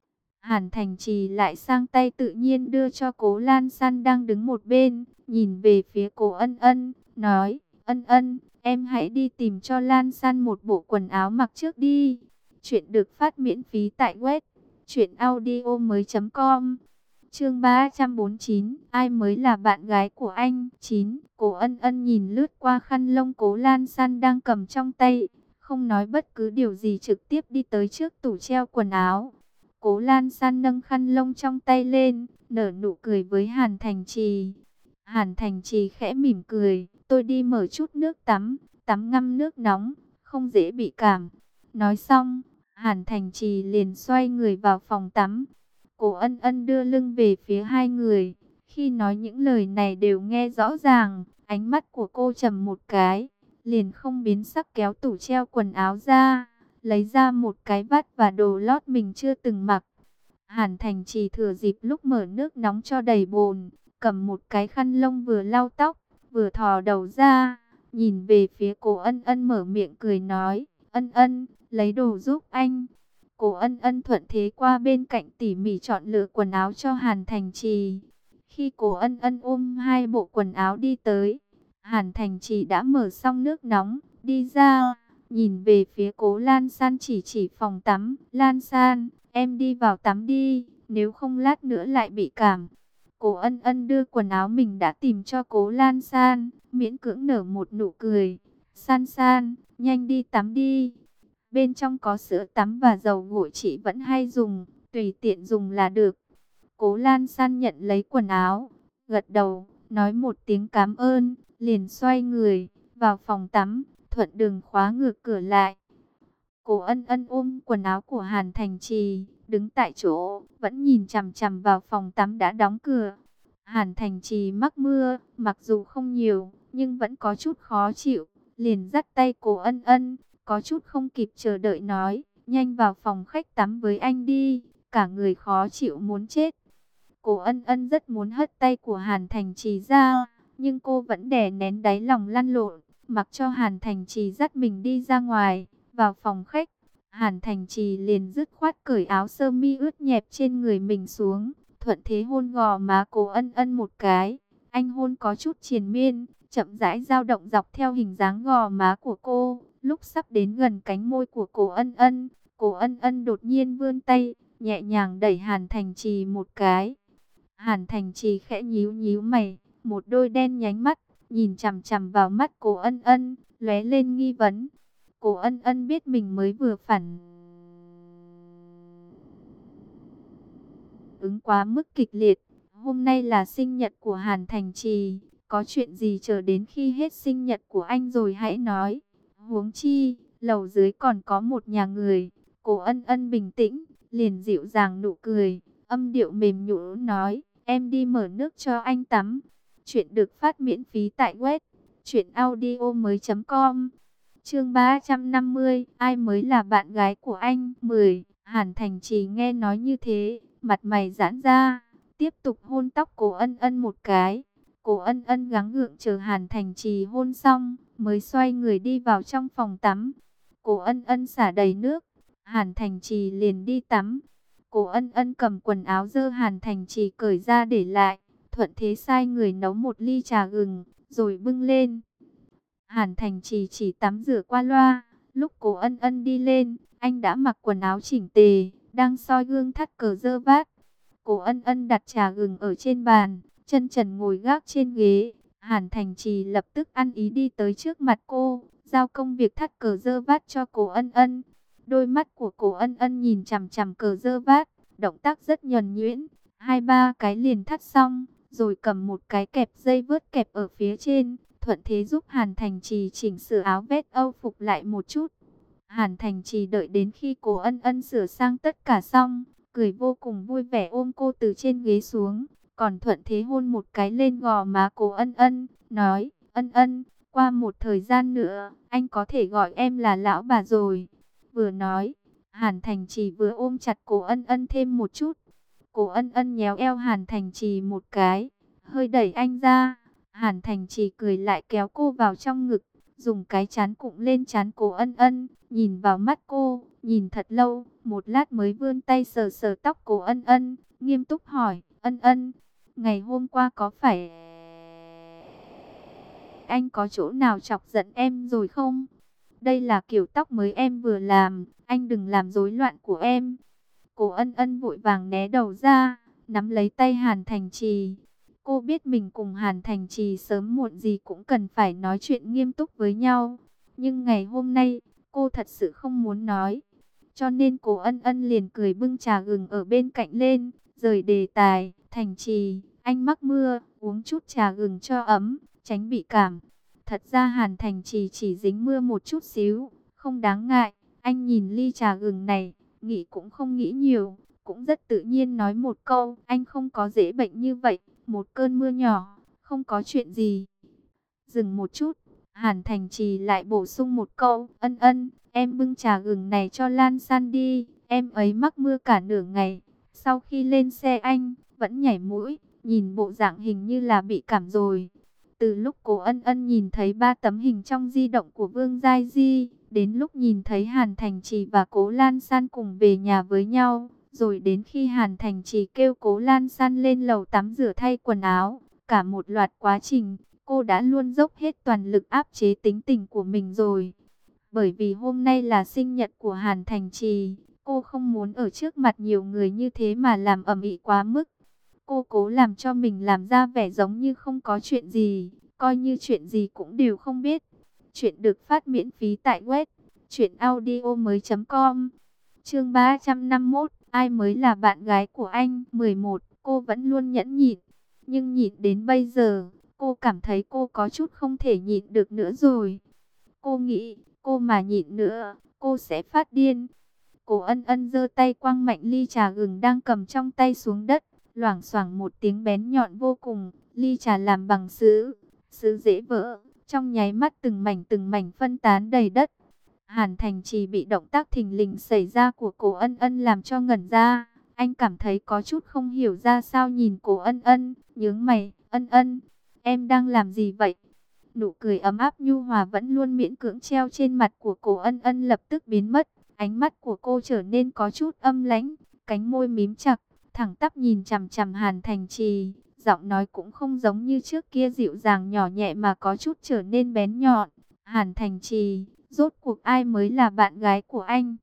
Hàn Thành Trì lại sang tay tự nhiên đưa cho Cố Lan San đang đứng một bên, nhìn về phía Cố Ân Ân, nói, Ân Ân, em hãy đi tìm cho Lan San một bộ quần áo mặc trước đi. Chuyện được phát miễn phí tại web truyện audio mới chấm com. Chương ba trăm bốn mươi chín, ai mới là bạn gái của anh? chín. Cố Ân Ân nhìn lướt qua khăn lông Cố Lan San đang cầm trong tay, không nói bất cứ điều gì, trực tiếp đi tới trước tủ treo quần áo. Cố Lan San nâng khăn lông trong tay lên, nở nụ cười với Hàn Thành Trì. Hàn Thành Trì khẽ mỉm cười, tôi đi mở chút nước tắm, tắm ngâm nước nóng, không dễ bị cảm. Nói xong, Hàn Thành Trì liền xoay người vào phòng tắm. Cố Ân Ân đưa lưng về phía hai người, khi nói những lời này đều nghe rõ ràng, ánh mắt của cô trầm một cái, liền không biến sắc kéo tủ treo quần áo ra, lấy ra một cái vắt và đồ lót mình chưa từng mặc. Hàn Thành Trì thừa dịp lúc mở nước nóng cho đầy bồn, cầm một cái khăn lông vừa lau tóc, vừa thò đầu ra, nhìn về phía Cố Ân Ân mở miệng cười nói, Ân Ân, lấy đồ giúp anh. Cố Ân Ân thuận thế qua bên cạnh tỉ mỉ chọn lựa quần áo cho Hàn Thành Trì. Khi Cố Ân Ân ôm hai bộ quần áo đi tới, Hàn Thành Trì đã mở xong nước nóng, đi ra, nhìn về phía Cố Lan San chỉ chỉ phòng tắm. Lan San, em đi vào tắm đi, nếu không lát nữa lại bị cảm. Cố Ân Ân đưa quần áo mình đã tìm cho Cố Lan San, miễn cưỡng nở một nụ cười. San San, nhanh đi tắm đi. Bên trong có sữa tắm và dầu gội chị vẫn hay dùng, tùy tiện dùng là được. Cố Lan San nhận lấy quần áo, gật đầu, nói một tiếng cảm ơn, liền xoay người, vào phòng tắm, thuận đường khóa ngược cửa lại. Cố Ân Ân ôm quần áo của Hàn Thành Trì, đứng tại chỗ, vẫn nhìn chằm chằm vào phòng tắm đã đóng cửa. Hàn Thành Trì mắc mưa, mặc dù không nhiều, nhưng vẫn có chút khó chịu, liền dắt tay Cố Ân Ân, có chút không kịp chờ đợi nói, nhanh vào phòng khách tắm với anh đi, cả người khó chịu muốn chết. Cố Ân Ân rất muốn hất tay của Hàn Thành Trì ra, nhưng cô vẫn đè nén đáy lòng lăn lộn, mặc cho Hàn Thành Trì dắt mình đi ra ngoài. Vào phòng khách, Hàn Thành Trì liền dứt khoát cởi áo sơ mi ướt nhẹp trên người mình xuống, thuận thế hôn gò má Cố Ân Ân một cái. Anh hôn có chút triền miên, chậm rãi dao động dọc theo hình dáng gò má của cô. Lúc sắp đến gần cánh môi của Cố Ân Ân, Cố Ân Ân đột nhiên vươn tay, nhẹ nhàng đẩy Hàn Thành Trì một cái. Hàn Thành Trì khẽ nhíu nhíu mày, một đôi đen nhánh mắt nhìn chằm chằm vào mắt Cố Ân Ân, lóe lên nghi vấn. Cố Ân Ân biết mình mới vừa phản ứng quá mức kịch liệt. Hôm nay là sinh nhật của Hàn Thành Trì, có chuyện gì chờ đến khi hết sinh nhật của anh rồi hãy nói. Huống chi, lầu dưới còn có một nhà người. Cố Ân Ân bình tĩnh, liền dịu dàng nụ cười, âm điệu mềm nhũ nói, em đi mở nước cho anh tắm. Chuyện được phát miễn phí tại web truyện audio mới chấm com. Chương ba trăm năm mươi, ai mới là bạn gái của anh? mười. Hàn Thành Trì nghe nói như thế, mặt mày giãn ra, tiếp tục hôn tóc Cố Ân Ân một cái. Cố Ân Ân gắng gượng chờ Hàn Thành Trì hôn xong, mới xoay người đi vào trong phòng tắm. Cố Ân Ân xả đầy nước, Hàn Thành Trì liền đi tắm. Cố Ân Ân cầm quần áo dơ Hàn Thành Trì cởi ra để lại, thuận thế sai người nấu một ly trà gừng, rồi bưng lên. Hàn Thành Trì chỉ tắm rửa qua loa, lúc Cố Ân Ân đi lên, anh đã mặc quần áo chỉnh tề, đang soi gương thắt cờ dơ vát. Cố Ân Ân đặt trà gừng ở trên bàn, chân trần ngồi gác trên ghế. Hàn Thành Trì lập tức ăn ý đi tới trước mặt cô, giao công việc thắt cờ dơ vát cho Cố Ân Ân. Đôi mắt của Cố Ân Ân nhìn chằm chằm cờ dơ vát, động tác rất nhuần nhuyễn, hai ba cái liền thắt xong, rồi cầm một cái kẹp dây vớt kẹp ở phía trên, thuận thế giúp Hàn Thành Trì chỉnh sửa áo vest âu phục lại một chút. Hàn Thành Trì đợi đến khi Cố Ân Ân sửa sang tất cả xong, cười vô cùng vui vẻ ôm cô từ trên ghế xuống, còn thuận thế hôn một cái lên gò má Cố Ân Ân, nói, Ân Ân, qua một thời gian nữa, anh có thể gọi em là lão bà rồi. Vừa nói, Hàn Thành Trì vừa ôm chặt Cố Ân Ân thêm một chút. Cố Ân Ân nhéo eo Hàn Thành Trì một cái, hơi đẩy anh ra. Hàn Thành Trì cười lại kéo cô vào trong ngực, dùng cái trán cụng lên trán Cố Ân Ân, nhìn vào mắt cô, nhìn thật lâu, một lát mới vươn tay sờ sờ tóc Cố Ân Ân, nghiêm túc hỏi, Ân Ân, ngày hôm qua có phải anh có chỗ nào chọc giận em rồi không? Đây là kiểu tóc mới em vừa làm, anh đừng làm rối loạn của em. Cố Ân Ân vội vàng né đầu ra, nắm lấy tay Hàn Thành Trì. Cô biết mình cùng Hàn Thành Trì sớm muộn gì cũng cần phải nói chuyện nghiêm túc với nhau. Nhưng ngày hôm nay, cô thật sự không muốn nói. Cho nên Cố Ân Ân liền cười bưng trà gừng ở bên cạnh lên, rời đề tài. Thành Trì, anh mắc mưa, uống chút trà gừng cho ấm, tránh bị cảm. Thật ra Hàn Thành Trì chỉ dính mưa một chút xíu, không đáng ngại. Anh nhìn ly trà gừng này, nghĩ cũng không nghĩ nhiều, cũng rất tự nhiên nói một câu, anh không có dễ bệnh như vậy, một cơn mưa nhỏ, không có chuyện gì. Dừng một chút, Hàn Thành Trì lại bổ sung một câu, Ân Ân, em bưng trà gừng này cho Lan San đi, em ấy mắc mưa cả nửa ngày. Sau khi lên xe anh, vẫn nhảy mũi, nhìn bộ dạng hình như là bị cảm rồi. Từ lúc Cố Ân Ân nhìn thấy ba tấm hình trong di động của Vương Giai Di, đến lúc nhìn thấy Hàn Thành Trì và Cố Lan San cùng về nhà với nhau, rồi đến khi Hàn Thành Trì kêu Cố Lan San lên lầu tắm rửa thay quần áo, cả một loạt quá trình, cô đã luôn dốc hết toàn lực áp chế tính tình của mình rồi. Bởi vì hôm nay là sinh nhật của Hàn Thành Trì, cô không muốn ở trước mặt nhiều người như thế mà làm ầm ĩ quá mức. Cô cố làm cho mình làm ra vẻ giống như không có chuyện gì, coi như chuyện gì cũng đều không biết. Chuyện được phát miễn phí tại web truyệnaudiomoi chấm com. Chương ba trăm năm mươi mốt, ai mới là bạn gái của anh? mười một, cô vẫn luôn nhẫn nhịn, nhưng nhịn đến bây giờ, cô cảm thấy cô có chút không thể nhịn được nữa rồi. Cô nghĩ, cô mà nhịn nữa, cô sẽ phát điên. Cố Ân Ân giơ tay quăng mạnh ly trà gừng đang cầm trong tay xuống đất, loảng xoảng một tiếng bén nhọn vô cùng, ly trà làm bằng sứ, sứ dễ vỡ, trong nháy mắt từng mảnh từng mảnh phân tán đầy đất. Hàn Thành Trì bị động tác thình lình xảy ra của Cố Ân Ân làm cho ngẩn ra, anh cảm thấy có chút không hiểu ra sao nhìn Cố Ân Ân, nhướng mày, Ân Ân, em đang làm gì vậy? Nụ cười ấm áp nhu hòa vẫn luôn miễn cưỡng treo trên mặt của Cố Ân Ân lập tức biến mất, ánh mắt của cô trở nên có chút âm lãnh, cánh môi mím chặt, thẳng tắp nhìn chằm chằm Hàn Thành Trì, giọng nói cũng không giống như trước kia dịu dàng nhỏ nhẹ mà có chút trở nên bén nhọn. Hàn Thành Trì, rốt cuộc ai mới là bạn gái của anh?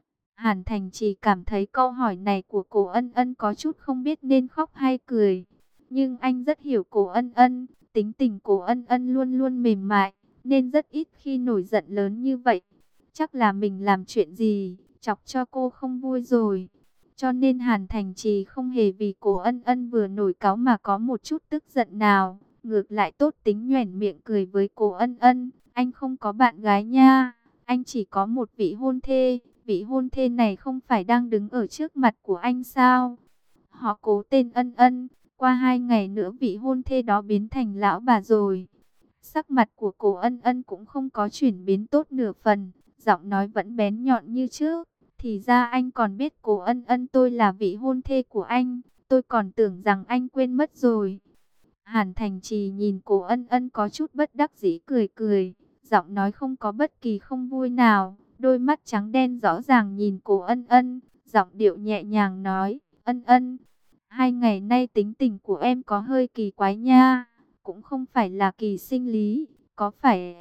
Hàn Thành Trì cảm thấy câu hỏi này của Cố Ân Ân có chút không biết nên khóc hay cười. Nhưng anh rất hiểu Cố Ân Ân, tính tình Cố Ân Ân luôn luôn mềm mại, nên rất ít khi nổi giận lớn như vậy. Chắc là mình làm chuyện gì, chọc cho cô không vui rồi. Cho nên Hàn Thành Trì không hề vì Cố Ân Ân vừa nổi cáu mà có một chút tức giận nào. Ngược lại tốt tính nhoẻn miệng cười với Cố Ân Ân. Anh không có bạn gái nha, anh chỉ có một vị hôn thê. Vị hôn thê này không phải đang đứng ở trước mặt của anh sao? Họ Cố tên Ân Ân, qua hai ngày nữa vị hôn thê đó biến thành lão bà rồi. Sắc mặt của Cố Ân Ân cũng không có chuyển biến tốt nửa phần, giọng nói vẫn bén nhọn như trước. Thì ra anh còn biết Cố Ân Ân tôi là vị hôn thê của anh, tôi còn tưởng rằng anh quên mất rồi. Hàn Thành Trì nhìn Cố Ân Ân có chút bất đắc dĩ cười cười, giọng nói không có bất kỳ không vui nào, đôi mắt trắng đen rõ ràng nhìn Cố Ân Ân, giọng điệu nhẹ nhàng nói, Ân Ân, hai ngày nay tính tình của em có hơi kỳ quái nha, cũng không phải là kỳ sinh lý, có phải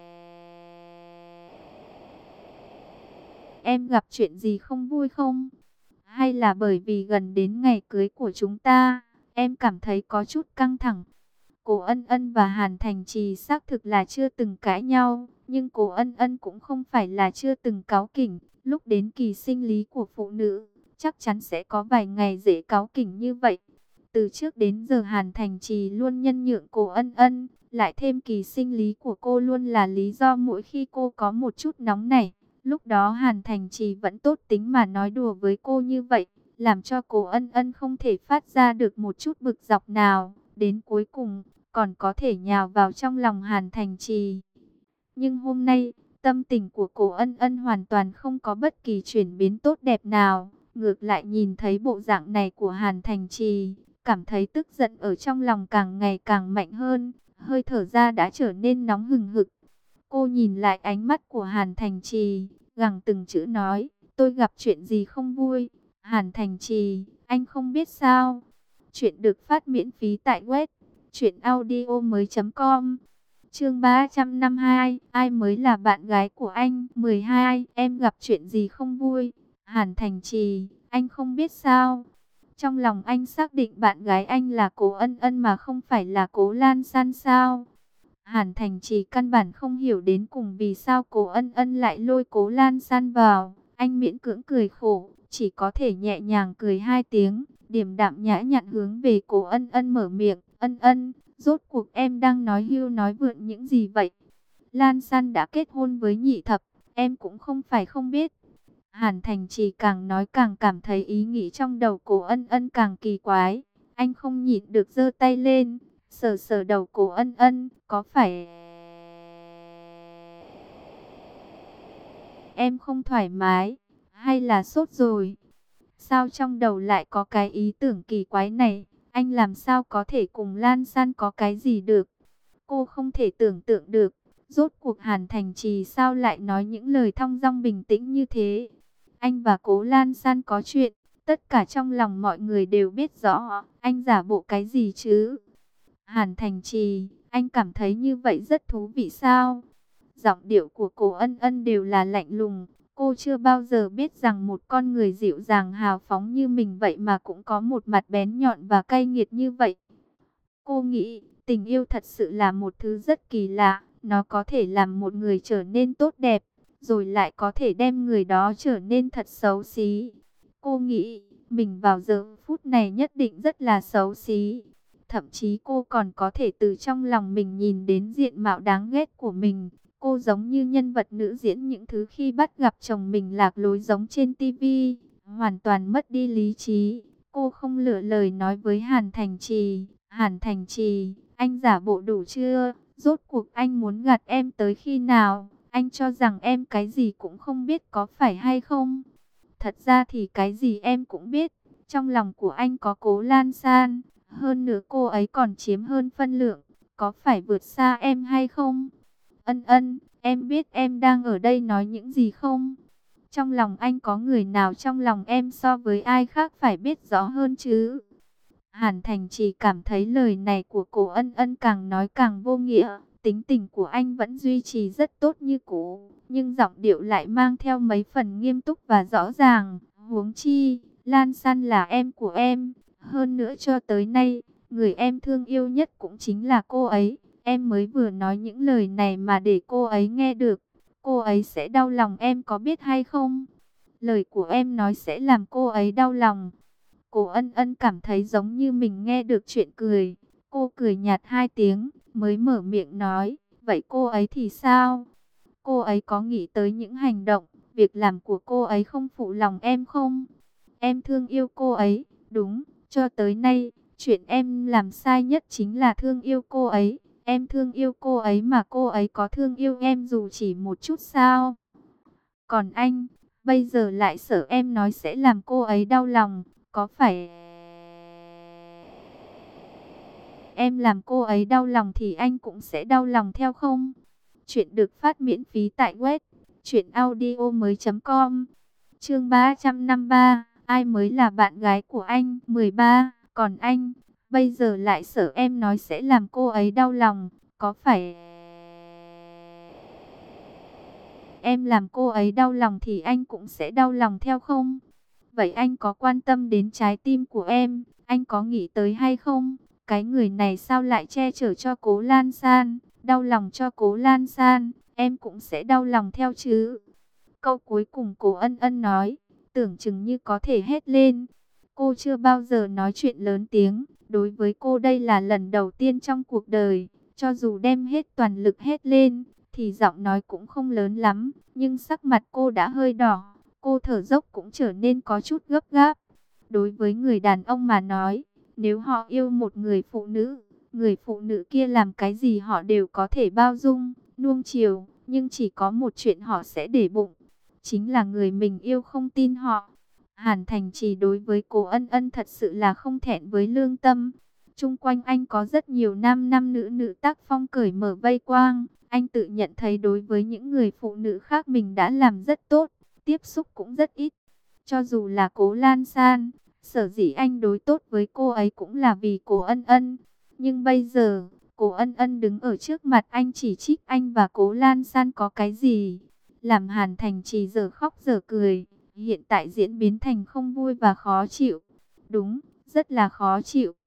em gặp chuyện gì không vui không? Hay là bởi vì gần đến ngày cưới của chúng ta, em cảm thấy có chút căng thẳng? Cố Ân Ân và Hàn Thành Trì xác thực là chưa từng cãi nhau, nhưng Cố Ân Ân cũng không phải là chưa từng cáu kỉnh. Lúc đến kỳ sinh lý của phụ nữ, chắc chắn sẽ có vài ngày dễ cáu kỉnh như vậy. Từ trước đến giờ Hàn Thành Trì luôn nhân nhượng Cố Ân Ân, lại thêm kỳ sinh lý của cô luôn là lý do mỗi khi cô có một chút nóng nảy. Lúc đó Hàn Thành Trì vẫn tốt tính mà nói đùa với cô như vậy, làm cho Cố Ân Ân không thể phát ra được một chút bực dọc nào. Đến cuối cùng, còn có thể nhào vào trong lòng Hàn Thành Trì. Nhưng hôm nay, Tâm tình của Cố Ân Ân hoàn toàn không có bất kỳ chuyển biến tốt đẹp nào. Ngược lại nhìn thấy bộ dạng này của Hàn Thành Trì, cảm thấy tức giận ở trong lòng càng ngày càng mạnh hơn. Hơi thở ra đã trở nên nóng hừng hực. Cô nhìn lại ánh mắt của Hàn Thành Trì, gằn từng chữ nói, tôi gặp chuyện gì không vui. Hàn Thành Trì, anh không biết sao. Chuyện được phát miễn phí tại web truyện audio mới chấm com. Chương ba trăm năm mươi hai, ai mới là bạn gái của anh? mười hai, em gặp chuyện gì không vui? Hàn Thành Trì, anh không biết sao? Trong lòng anh xác định bạn gái anh là Cố Ân Ân mà không phải là Cố Lan San sao? Hàn Thành Trì căn bản không hiểu đến cùng vì sao Cố Ân Ân lại lôi Cố Lan San vào. Anh miễn cưỡng cười khổ, chỉ có thể nhẹ nhàng cười hai tiếng, điềm đạm nhã nhặn hướng về Cố Ân Ân mở miệng. Ân Ân, rốt cuộc em đang nói hưu nói vượn những gì vậy? Lan San đã kết hôn với nhị thập, em cũng không phải không biết. Hàn Thành Trì càng nói càng cảm thấy ý nghĩ trong đầu Cố Ân Ân càng kỳ quái. Anh không nhịn được giơ tay lên, sờ sờ đầu Cố Ân Ân, có phải em không thoải mái, hay là sốt rồi? Sao trong đầu lại có cái ý tưởng kỳ quái này? Anh làm sao có thể cùng Lan San có cái gì được? Cô không thể tưởng tượng được, rốt cuộc Hàn Thành Trì sao lại nói những lời thong dong bình tĩnh như thế? Anh và Cố Lan San có chuyện, tất cả trong lòng mọi người đều biết rõ, anh giả bộ cái gì chứ? Hàn Thành Trì, anh cảm thấy như vậy rất thú vị sao? Giọng điệu của Cố Ân Ân đều là lạnh lùng. Cô chưa bao giờ biết rằng một con người dịu dàng hào phóng như mình vậy mà cũng có một mặt bén nhọn và cay nghiệt như vậy. Cô nghĩ, tình yêu thật sự là một thứ rất kỳ lạ. Nó có thể làm một người trở nên tốt đẹp, rồi lại có thể đem người đó trở nên thật xấu xí. Cô nghĩ, mình vào giờ phút này nhất định rất là xấu xí. Thậm chí cô còn có thể từ trong lòng mình nhìn đến diện mạo đáng ghét của mình. Cô giống như nhân vật nữ diễn những thứ khi bắt gặp chồng mình lạc lối giống trên tivi, hoàn toàn mất đi lý trí. Cô không lựa lời nói với Hàn Thành Trì, Hàn Thành Trì, anh giả bộ đủ chưa? Rốt cuộc anh muốn gạt em tới khi nào? Anh cho rằng em cái gì cũng không biết có phải hay không? Thật ra thì cái gì em cũng biết. Trong lòng của anh có Cố Lan San, hơn nữa cô ấy còn chiếm hơn phân lượng. Có phải vượt xa em hay không? Ân Ân, em biết em đang ở đây nói những gì không? Trong lòng anh có người nào trong lòng em so với ai khác phải biết rõ hơn chứ? Hàn Thành chỉ cảm thấy lời này của Cố Ân Ân càng nói càng vô nghĩa. Tính tình của anh vẫn duy trì rất tốt như cũ, nhưng giọng điệu lại mang theo mấy phần nghiêm túc và rõ ràng. Huống chi, Lan San là em của em. Hơn nữa cho tới nay, người em thương yêu nhất cũng chính là cô ấy. Em mới vừa nói những lời này mà để cô ấy nghe được, cô ấy sẽ đau lòng em có biết hay không? Lời của em nói sẽ làm cô ấy đau lòng. Cô Ân Ân cảm thấy giống như mình nghe được chuyện cười. Cô cười nhạt hai tiếng, mới mở miệng nói, vậy cô ấy thì sao? Cô ấy có nghĩ tới những hành động, việc làm của cô ấy không phụ lòng em không? Em thương yêu cô ấy, đúng, cho tới nay, chuyện em làm sai nhất chính là thương yêu cô ấy. Em thương yêu cô ấy mà cô ấy có thương yêu em dù chỉ một chút sao? Còn anh, bây giờ lại sợ em nói sẽ làm cô ấy đau lòng, có phải em làm cô ấy đau lòng thì anh cũng sẽ đau lòng theo không? Chuyện được phát miễn phí tại web truyện audio mới chấm com. Chương ba trăm năm mươi ba, ai mới là bạn gái của anh? mười ba, còn anh, bây giờ lại sợ em nói sẽ làm cô ấy đau lòng, có phải em làm cô ấy đau lòng thì anh cũng sẽ đau lòng theo không? Vậy anh có quan tâm đến trái tim của em, anh có nghĩ tới hay không? Cái người này sao lại che chở cho Cố Lan San, đau lòng cho Cố Lan San, em cũng sẽ đau lòng theo chứ? Câu cuối cùng Cố Ân Ân nói, tưởng chừng như có thể hét lên. Cô chưa bao giờ nói chuyện lớn tiếng, đối với cô đây là lần đầu tiên trong cuộc đời, cho dù đem hết toàn lực hét lên, thì giọng nói cũng không lớn lắm, nhưng sắc mặt cô đã hơi đỏ, cô thở dốc cũng trở nên có chút gấp gáp. Đối với người đàn ông mà nói, nếu họ yêu một người phụ nữ, người phụ nữ kia làm cái gì họ đều có thể bao dung, nuông chiều, nhưng chỉ có một chuyện họ sẽ để bụng, chính là người mình yêu không tin họ. Hàn Thành Trì đối với Cố Ân Ân thật sự là không thẹn với lương tâm. Chung quanh anh có rất nhiều nam nam nữ nữ tác phong cởi mở vây quang. Anh tự nhận thấy đối với những người phụ nữ khác mình đã làm rất tốt, tiếp xúc cũng rất ít. Cho dù là Cố Lan San, sở dĩ anh đối tốt với cô ấy cũng là vì Cố Ân Ân. Nhưng bây giờ, Cố Ân Ân đứng ở trước mặt anh chỉ trích anh và Cố Lan San có cái gì, làm Hàn Thành Trì giờ khóc giờ cười. Hiện tại diễn biến thành không vui và khó chịu. Đúng, rất là khó chịu.